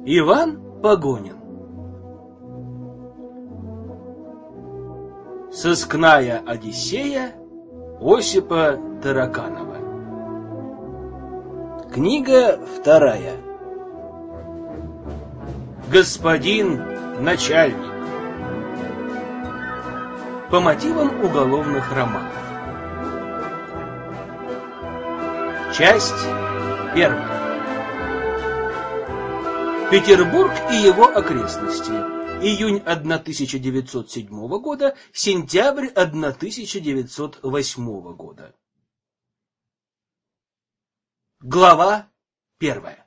Иван Погонин. Сыскная Одиссея Осипа Тараканова. Книга вторая. Господин начальник. По мотивам уголовных романов. Часть первая. Петербург и его окрестности. Июнь 1907 года, сентябрь 1908 года. Глава первая.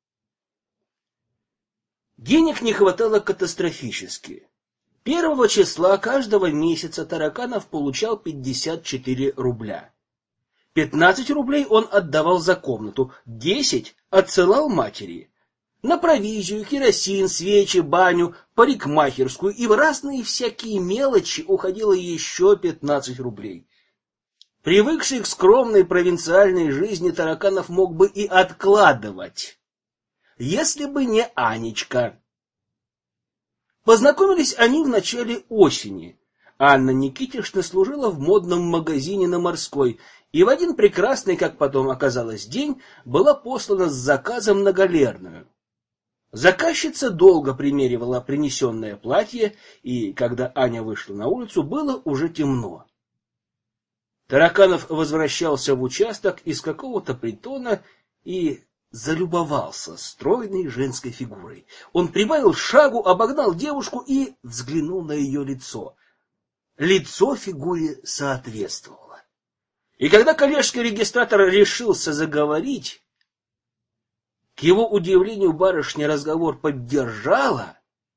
Денег не хватало катастрофически. 1 числа каждого месяца Тараканов получал 54 рубля. 15 рублей он отдавал за комнату, 10 отсылал матери. На провизию, керосин, свечи, баню, парикмахерскую и в разные всякие мелочи уходило еще 15 рублей. Привыкший к скромной провинциальной жизни, Тараканов мог бы и откладывать, если бы не Анечка. Познакомились они в начале осени. Анна Никитишна служила в модном магазине на Морской, и в один прекрасный, как потом оказалось, день была послана с заказом на Галерную. Заказчица долго примеривала принесенное платье, и когда Аня вышла на улицу, было уже темно. Тараканов возвращался в участок из какого-то притона и залюбовался стройной женской фигурой. Он прибавил шагу, обогнал девушку и взглянул на ее лицо. Лицо фигуре соответствовало. И когда коллежский-регистратор решился заговорить, к его удивлению, барышня разговор поддержала.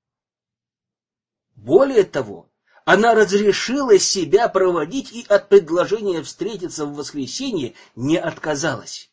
Более того, она разрешила себя проводить и от предложения встретиться в воскресенье не отказалась.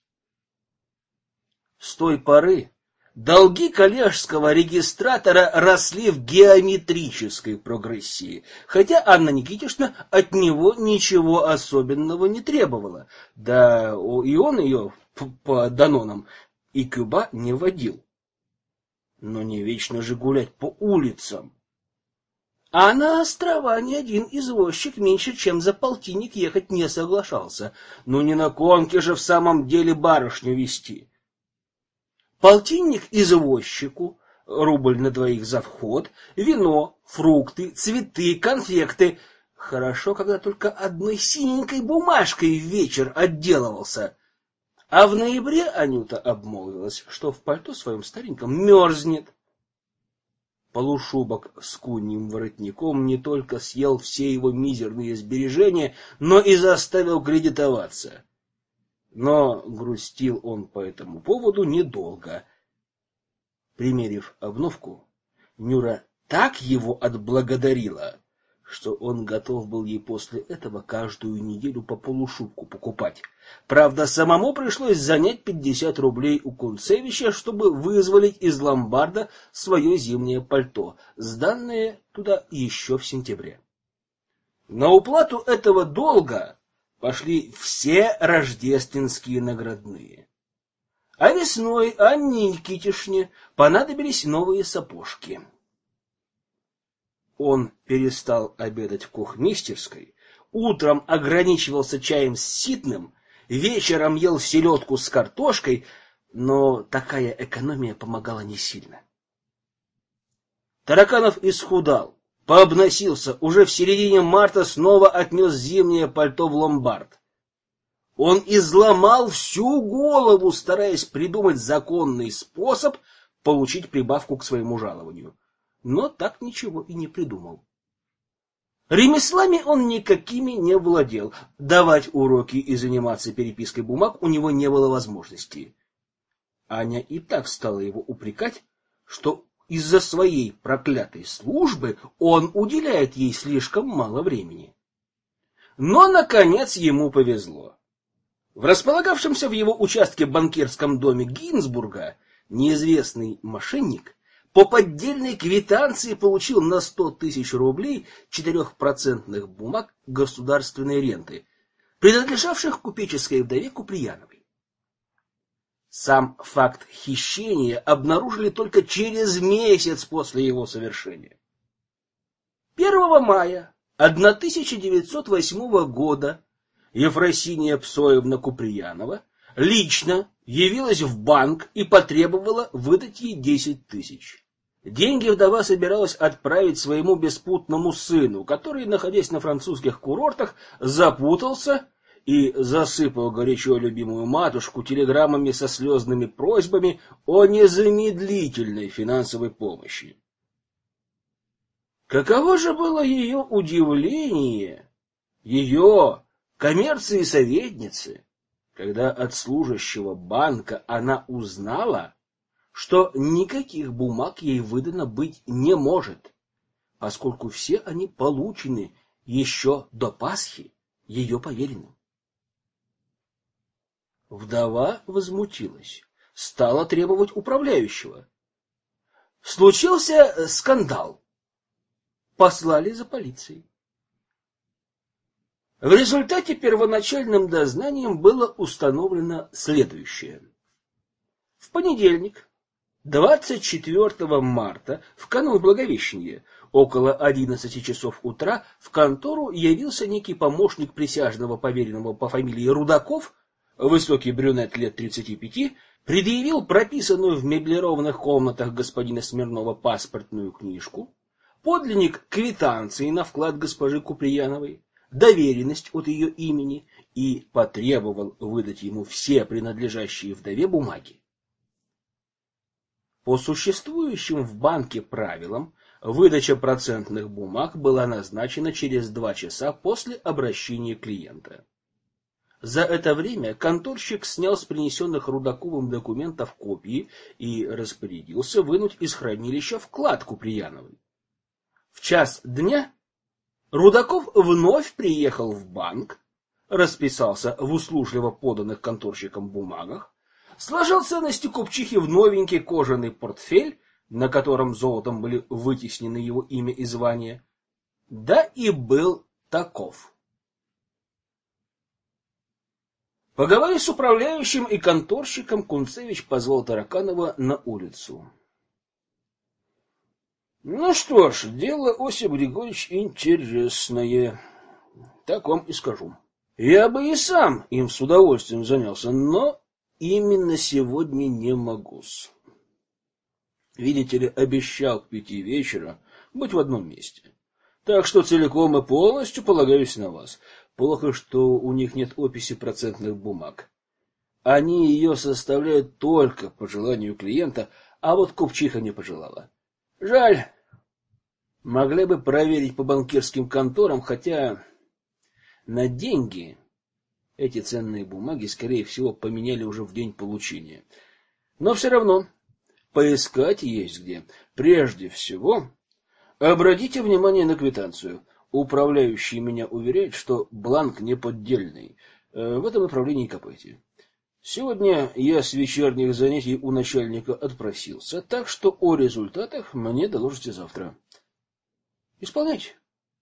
С той поры долги коллежского регистратора росли в геометрической прогрессии, хотя Анна Никитишна от него ничего особенного не требовала, да и он ее по данонам и Кюба не водил. Но не вечно же гулять по улицам. А на острова ни один извозчик меньше, чем за полтинник ехать не соглашался. Ну не на конке же в самом деле барышню везти. Полтинник извозчику, рубль на двоих за вход, вино, фрукты, цветы, конфекты. Хорошо, когда только одной синенькой бумажкой в вечер отделывался. А в ноябре Анюта обмолвилась, что в пальто своем стареньком мерзнет. Полушубок с куньим воротником не только съел все его мизерные сбережения, но и заставил кредитоваться. Но грустил он по этому поводу недолго. Примерив обновку, Нюра так его отблагодарила, что он готов был ей после этого каждую неделю по полушубку покупать. Правда, самому пришлось занять 50 рублей у Кунцевича, чтобы вызволить из ломбарда свое зимнее пальто, сданное туда еще в сентябре. На уплату этого долга пошли все рождественские наградные. А весной Анне Никитишне понадобились новые сапожки. Он перестал обедать в кухмистерской, утром ограничивался чаем с ситным, вечером ел селедку с картошкой, но такая экономия помогала не сильно. Тараканов исхудал, пообносился, уже в середине марта снова отнес зимнее пальто в ломбард. Он изломал всю голову, стараясь придумать законный способ получить прибавку к своему жалованию. Но так ничего и не придумал. Ремеслами он никакими не владел. Давать уроки и заниматься перепиской бумаг у него не было возможности. Аня и так стала его упрекать, что из-за своей проклятой службы он уделяет ей слишком мало времени. Но, наконец, ему повезло. В располагавшемся в его участке банкирском доме Гинзбурга неизвестный мошенник по поддельной квитанции получил на 100 тысяч рублей 4% бумаг государственной ренты, принадлежавших купеческой вдове Куприяновой. Сам факт хищения обнаружили только через месяц после его совершения. 1 мая 1908 года Ефросиния Псоевна Куприянова лично явилась в банк и потребовала выдать ей 10 тысяч. Деньги вдова собиралась отправить своему беспутному сыну, который, находясь на французских курортах, запутался и засыпал горячо любимую матушку телеграммами со слезными просьбами о незамедлительной финансовой помощи. Каково же было ее удивление, ее коммерции советницы, когда от служащего банка она узнала, что никаких бумаг ей выдано быть не может, поскольку все они получены еще до Пасхи ее поверенным. Вдова возмутилась, стала требовать управляющего. Случился скандал. Послали за полицией. В результате первоначальным дознанием было установлено следующее. В понедельник, 24 марта, в канун Благовещения, около 11 часов утра, в контору явился некий помощник присяжного поверенного по фамилии Рудаков, высокий брюнет лет 35, предъявил прописанную в меблированных комнатах господина Смирнова паспортную книжку, подлинник квитанции на вклад госпожи Куприяновой, доверенность от ее имени и потребовал выдать ему все принадлежащие вдове бумаги. По существующим в банке правилам, выдача процентных бумаг была назначена через 2 часа после обращения клиента. За это время конторщик снял с принесенных Рудаковым документов копии и распорядился вынуть из хранилища вклад Куприяновой. В час дня Рудаков вновь приехал в банк, расписался в услужливо поданных конторщиком бумагах, сложил ценности купчихи в новенький кожаный портфель, на котором золотом были вытеснены его имя и звание, да и был таков. Поговорив с управляющим и конторщиком, Кунцевич позвал Тараканова на улицу. — Ну что ж, дело, Осип Григорьевич, интересное. Так вам и скажу. Я бы и сам им с удовольствием занялся, но именно сегодня не могу-с. Видите ли, обещал к 5 вечера быть в одном месте. Так что целиком и полностью полагаюсь на вас. Плохо, что у них нет описи процентных бумаг. Они ее составляют только по желанию клиента, а вот купчиха не пожелала. Жаль. Могли бы проверить по банкирским конторам, хотя на деньги эти ценные бумаги, скорее всего, поменяли уже в день получения. Но все равно поискать есть где. Прежде всего, обратите внимание на квитанцию. Управляющий меня уверяет, что бланк не поддельный. В этом направлении копайте. Сегодня я с вечерних занятий у начальника отпросился, так что о результатах мне доложите завтра. Исполняйте.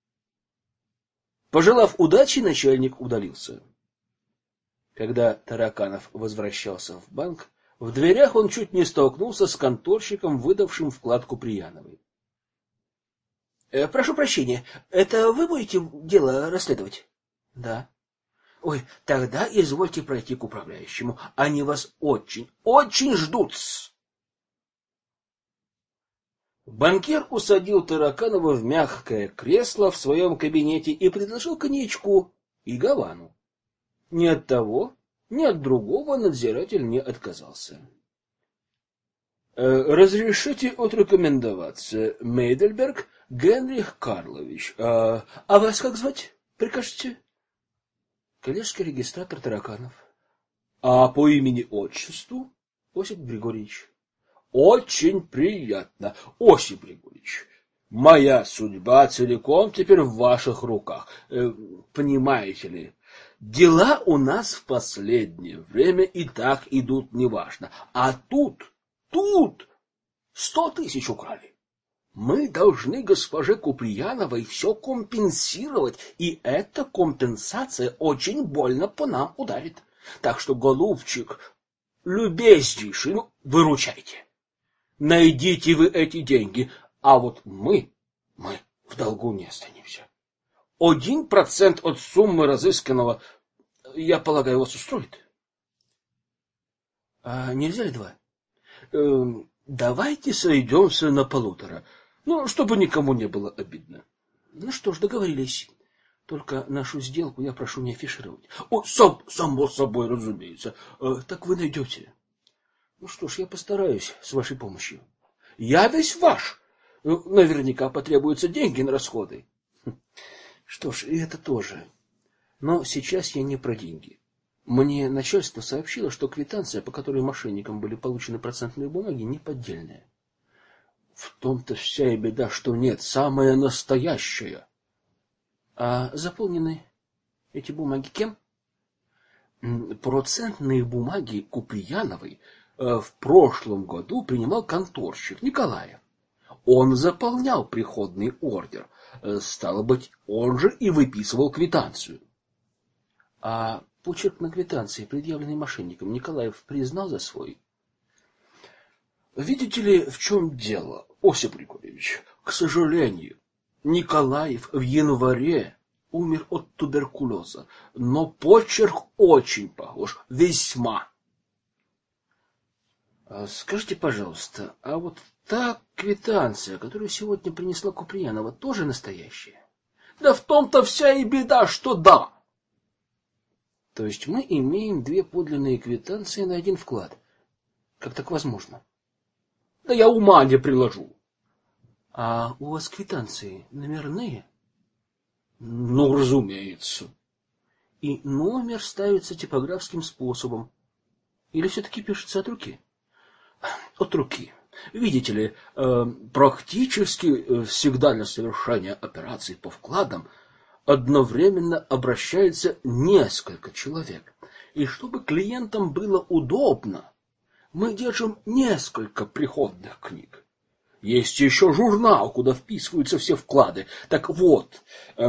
Пожелав удачи, начальник удалился. Когда Тараканов возвращался в банк, в дверях он чуть не столкнулся с конторщиком, выдавшим вклад Куприяновой. Прошу прощения, это вы будете дело расследовать? Да. Ой, тогда извольте пройти к управляющему. Они вас очень, очень ждут. Банкир усадил Тараканова в мягкое кресло в своем кабинете и предложил коньячку и гавану. Ни от того, ни от другого надзиратель не отказался. Разрешите отрекомендоваться, Мейдельберг Генрих Карлович. А вас как звать? Прикажете? Коллежский регистратор Тараканов. А по имени-отчеству? Осип Григорьевич. Очень приятно, Осип Григорьевич. Моя судьба целиком теперь в ваших руках. Понимаете ли, дела у нас в последнее время и так идут неважно. А тут 100 тысяч украли. Мы должны госпоже Куприяновой все компенсировать, и эта компенсация очень больно по нам ударит. Так что, голубчик, любезнейший, выручайте. Найдите вы эти деньги, а вот мы в долгу не останемся. 1% от суммы разысканного, я полагаю, вас устроит? А нельзя ли 2? Давайте сойдемся на 1,5, чтобы никому не было обидно. Ну что ж, договорились. Только нашу сделку я прошу не афишировать. Само собой, разумеется. Так вы найдете. Ну что ж, я постараюсь с вашей помощью. Я весь ваш. Наверняка потребуются деньги на расходы. Что ж, и это тоже. Но сейчас я не про деньги. Мне начальство сообщило, что квитанция, по которой мошенникам были получены процентные бумаги, не поддельная. В том-то вся и беда, что нет, самая настоящая. А заполнены эти бумаги кем? Процентные бумаги Куприяновой в прошлом году принимал конторщик Николаев. Он заполнял приходный ордер, стало быть, он же и выписывал квитанцию. А почерк на квитанции, предъявленный мошенником, Николаев признал за свой? Видите ли, в чем дело, Осип Григорьевич? К сожалению, Николаев в январе умер от туберкулеза, но почерк очень похож, весьма. Скажите, пожалуйста, а вот та квитанция, которую сегодня принесла Куприянова, тоже настоящая? Да в том-то вся и беда, что да. То есть мы имеем 2 подлинные квитанции на 1 вклад. Как так возможно? Да я ума не приложу. А у вас квитанции номерные? Ну, разумеется. И номер ставится типографским способом. Или все-таки пишется от руки? От руки. Видите ли, практически всегда для совершения операций по вкладам одновременно обращается несколько человек. И чтобы клиентам было удобно, мы держим несколько приходных книг. Есть еще журнал, куда вписываются все вклады. Так вот,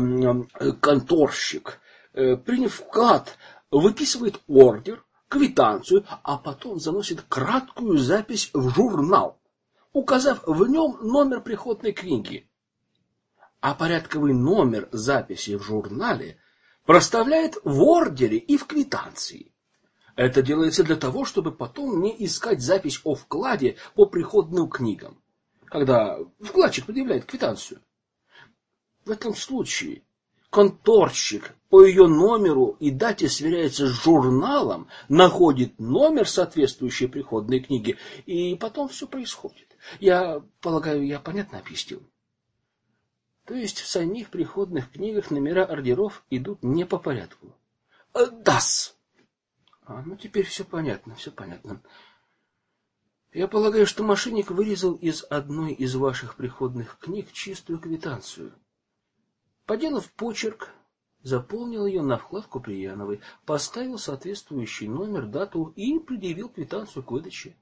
конторщик, приняв вклад, выписывает ордер, квитанцию, а потом заносит краткую запись в журнал, указав в нем номер приходной книги. А порядковый номер записи в журнале проставляет в ордере и в квитанции. Это делается для того, чтобы потом не искать запись о вкладе по приходным книгам, когда вкладчик предъявляет квитанцию. В этом случае конторщик по ее номеру и дате сверяется с журналом, находит номер соответствующей приходной книги, и потом все происходит. Я полагаю, я понятно объяснил? То есть в самих приходных книгах номера ордеров идут не по порядку. Да-с. Ну теперь все понятно, все понятно. Я полагаю, что мошенник вырезал из одной из ваших приходных книг чистую квитанцию. Поделав почерк, заполнил ее на вклад Куприяновой, поставил соответствующий номер, дату и предъявил квитанцию к выдаче.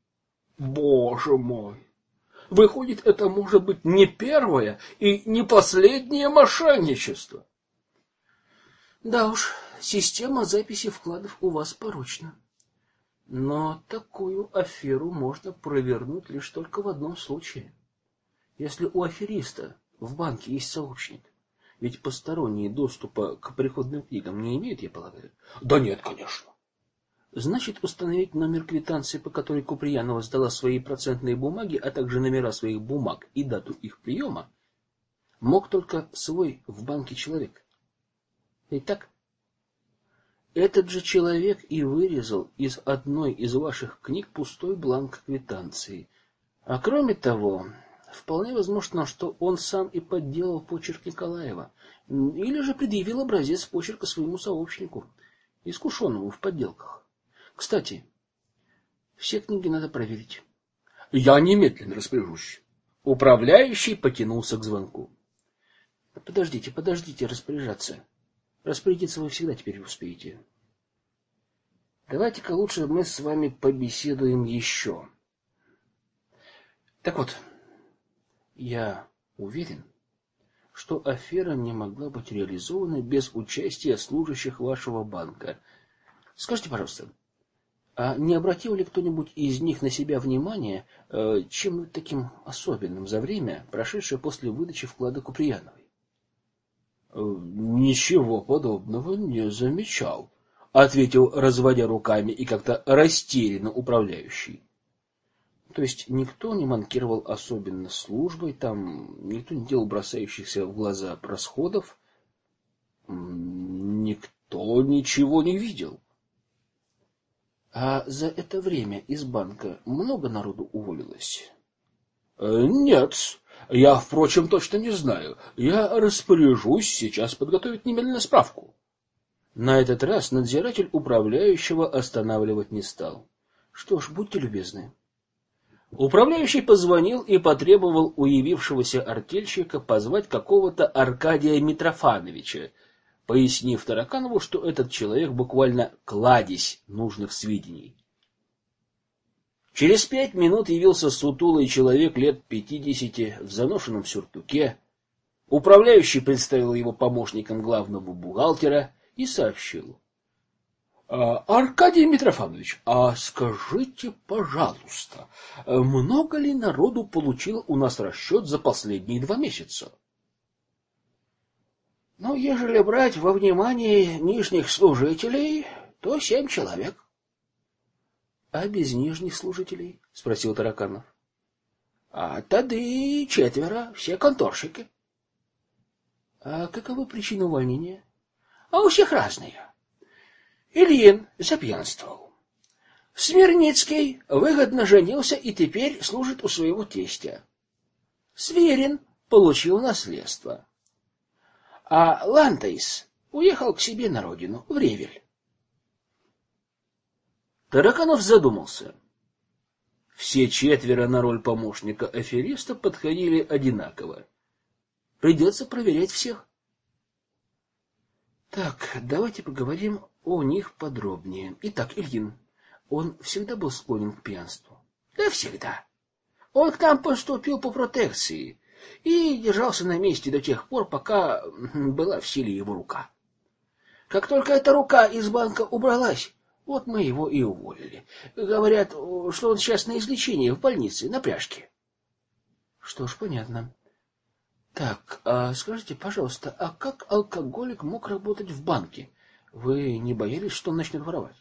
Боже мой! Выходит, это может быть не первое и не последнее мошенничество. Да уж, система записи вкладов у вас порочна. Но такую аферу можно провернуть лишь только в одном случае. Если у афериста в банке есть сообщник, ведь посторонние доступа к приходным книгам не имеют, я полагаю? Да нет, конечно. Значит, установить номер квитанции, по которой Куприянова сдала свои процентные бумаги, а также номера своих бумаг и дату их приема, мог только свой в банке человек. Ведь так? Этот же человек и вырезал из одной из ваших книг пустой бланк квитанции. А кроме того, вполне возможно, что он сам и подделал почерк Николаева, или же предъявил образец почерка своему сообщнику, искушенному в подделках. Кстати, все книги надо проверить. Я немедленно распоряжусь. Управляющий потянулся к звонку. Подождите распоряжаться. Распорядиться вы всегда теперь успеете. Давайте-ка лучше мы с вами побеседуем еще. Так вот, я уверен, что афера не могла быть реализована без участия служащих вашего банка. Скажите, пожалуйста, А не обратил ли кто-нибудь из них на себя внимание, чем таким особенным за время, прошедшее после выдачи вклада Куприяновой? Ничего подобного не замечал, ответил, разводя руками и как-то растерянно управляющий. То есть никто не манкировал особенно службой, там никто не делал бросающихся в глаза расходов, никто ничего не видел. А за это время из банка много народу уволилось? Нет, я, впрочем, точно не знаю. Я распоряжусь сейчас подготовить немедленно справку. На этот раз надзиратель управляющего останавливать не стал. Что ж, будьте любезны. Управляющий позвонил и потребовал у явившегося артельщика позвать какого-то Аркадия Митрофановича, пояснив Тараканову, что этот человек буквально кладезь нужных сведений. Через 5 минут явился сутулый человек лет 50 в заношенном сюртуке. Управляющий представил его помощником главного бухгалтера и сообщил: Аркадий Митрофанович, а скажите, пожалуйста, много ли народу получило у нас расчет за последние 2 месяца? Ну, ежели брать во внимание нижних служителей, то 7 человек. А без нижних служителей? Спросил Тараканов. Тады 4, все конторщики. А каковы причины увольнения? У всех разные. Ильин запьянствовал. Смирницкий выгодно женился и теперь служит у своего тестя. Сверин получил наследство. А Лантейс уехал к себе на родину, в Ревель. Тараканов задумался. Все 4 на роль помощника афериста подходили одинаково. Придется проверять всех. Так, давайте поговорим о них подробнее. Итак, Ильин, он всегда был склонен к пьянству? Да, всегда. Он к нам поступил по протекции и держался на месте до тех пор, пока была в силе его рука. Как только эта рука из банка убралась, вот мы его и уволили. Говорят, что он сейчас на излечении в больнице, на пряжке. Что ж, понятно. Так, скажите, пожалуйста, а как алкоголик мог работать в банке? Вы не боялись, что он начнет воровать?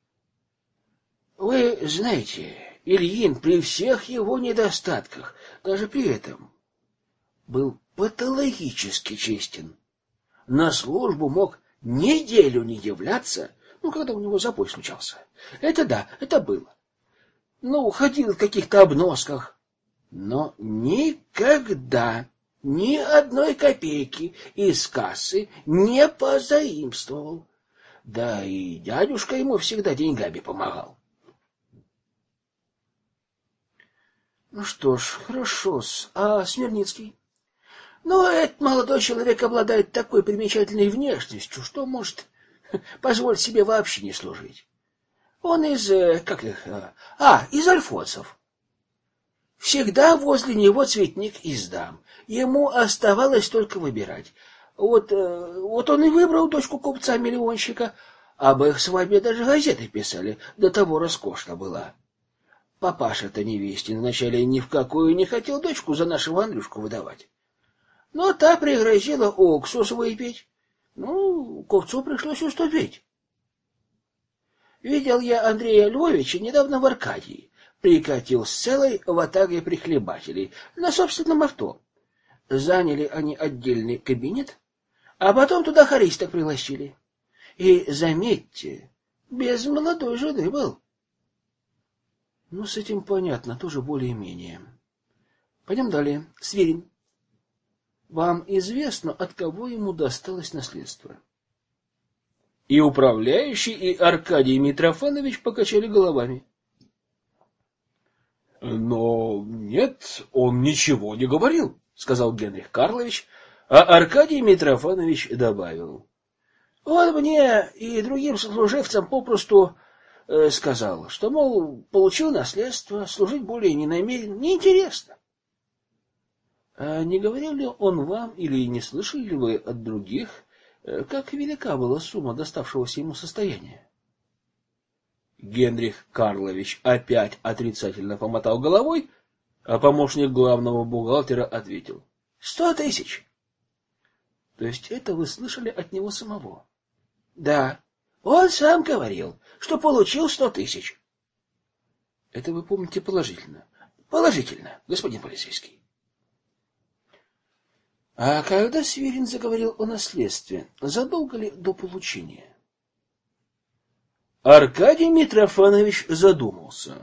Вы знаете, Ильин при всех его недостатках, даже при этом, был патологически честен. На службу мог неделю не являться, когда у него запой случался. Это да, это было. Ходил в каких-то обносках, но никогда ни одной копейки из кассы не позаимствовал. Да и дядюшка ему всегда деньгами помогал. Ну что ж, хорошо-с. А Смирницкий? Этот молодой человек обладает такой примечательной внешностью, что может позволить себе вообще не служить. Он из из альфонсов. Всегда возле него цветник из дам. Ему оставалось только выбирать. Вот он и выбрал дочку купца-миллионщика. Об их свадьбе даже газеты писали, до того роскошно была. Папаша-то невестин вначале ни в какую не хотел дочку за нашего Андрюшку выдавать. Но та пригрозила уксус выпить. Купцу пришлось уступить. Видел я Андрея Львовича недавно в Аркадии. Прикатил с целой ватагой прихлебателей на собственном авто. Заняли они отдельный кабинет, а потом туда хористок пригласили. И, заметьте, без молодой жены был. С этим понятно, тоже более-менее. Пойдем далее. Сверин. Вам известно, от кого ему досталось наследство? И управляющий, и Аркадий Митрофанович покачали головами. Но нет, он ничего не говорил, сказал Генрих Карлович, а Аркадий Митрофанович добавил. Вот мне и другим сослуживцам попросту сказал, что, мол, получил наследство, служить более не намерен, неинтересно. А не говорил ли он вам или не слышали ли вы от других, как велика была сумма доставшегося ему состояния? Генрих Карлович опять отрицательно помотал головой, а помощник главного бухгалтера ответил: 100 тысяч. То есть это вы слышали от него самого? Да. Он сам говорил, что получил 100 тысяч. Это вы помните положительно? Положительно, господин полицейский. А когда Свирин заговорил о наследстве, задолго ли до получения? Аркадий Митрофанович задумался.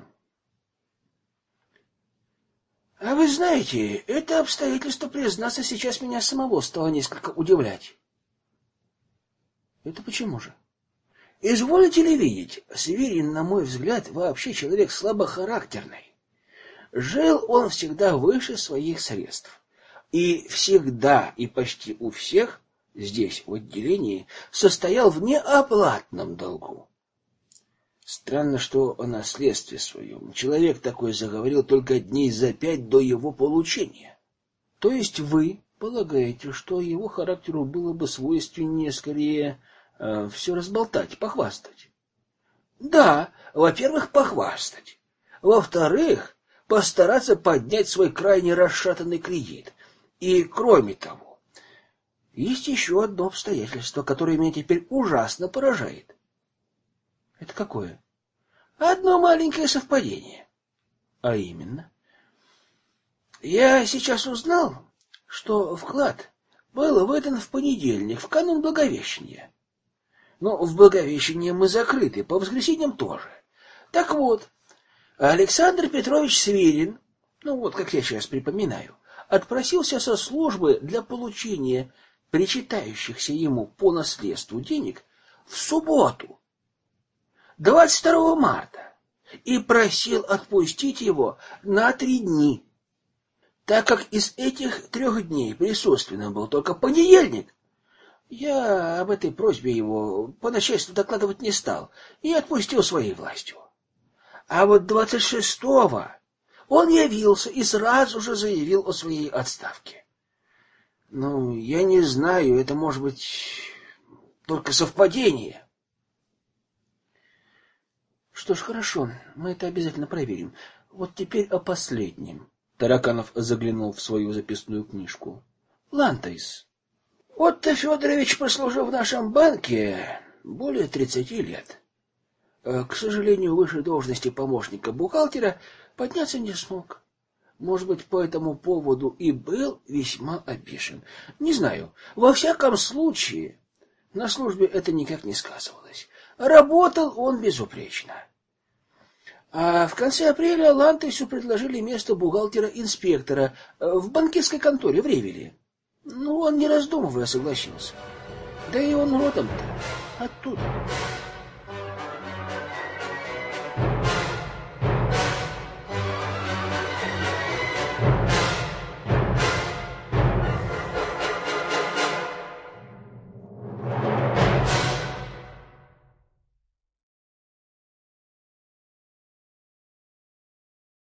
А вы знаете, это обстоятельство, признаться, сейчас меня самого стало несколько удивлять. Это почему же? Изволите ли видеть, Свирин, на мой взгляд, вообще человек слабохарактерный. Жил он всегда выше своих средств. И всегда, и почти у всех здесь, в отделении, состоял в неоплатном долгу. Странно, что о наследстве своем человек такой заговорил только дней за 5 до его получения. То есть вы полагаете, что его характеру было бы свойственнее скорее все разболтать, похвастать? Да, во-первых, похвастать. Во-вторых, постараться поднять свой крайне расшатанный кредит. И, кроме того, есть еще одно обстоятельство, которое меня теперь ужасно поражает. Это какое? Одно маленькое совпадение. А именно? Я сейчас узнал, что вклад был выдан в понедельник, в канун Благовещения. Но в Благовещение мы закрыты, по воскресеньям тоже. Так вот, Александр Петрович Свирин, как я сейчас припоминаю, отпросился со службы для получения причитающихся ему по наследству денег в субботу, 22 марта, и просил отпустить его на 3 дни. Так как из этих 3 дней присутственным был только понедельник, я об этой просьбе его по начальству докладывать не стал и отпустил своей властью. А вот 26-го он явился и сразу же заявил о своей отставке. Я не знаю, это может быть только совпадение. Что ж, хорошо, мы это обязательно проверим. Вот теперь о последнем. Тараканов заглянул в свою записную книжку. Лантайс. Отто Федорович прослужил в нашем банке более 30 лет. К сожалению, выше должности помощника бухгалтера подняться не смог. Может быть, по этому поводу и был весьма обижен. Не знаю. Во всяком случае, на службе это никак не сказывалось. Работал он безупречно. А в конце апреля Лантайсу предложили место бухгалтера-инспектора в банкирской конторе в Ревеле. Он, не раздумывая, согласился. Да и он родом-то оттуда.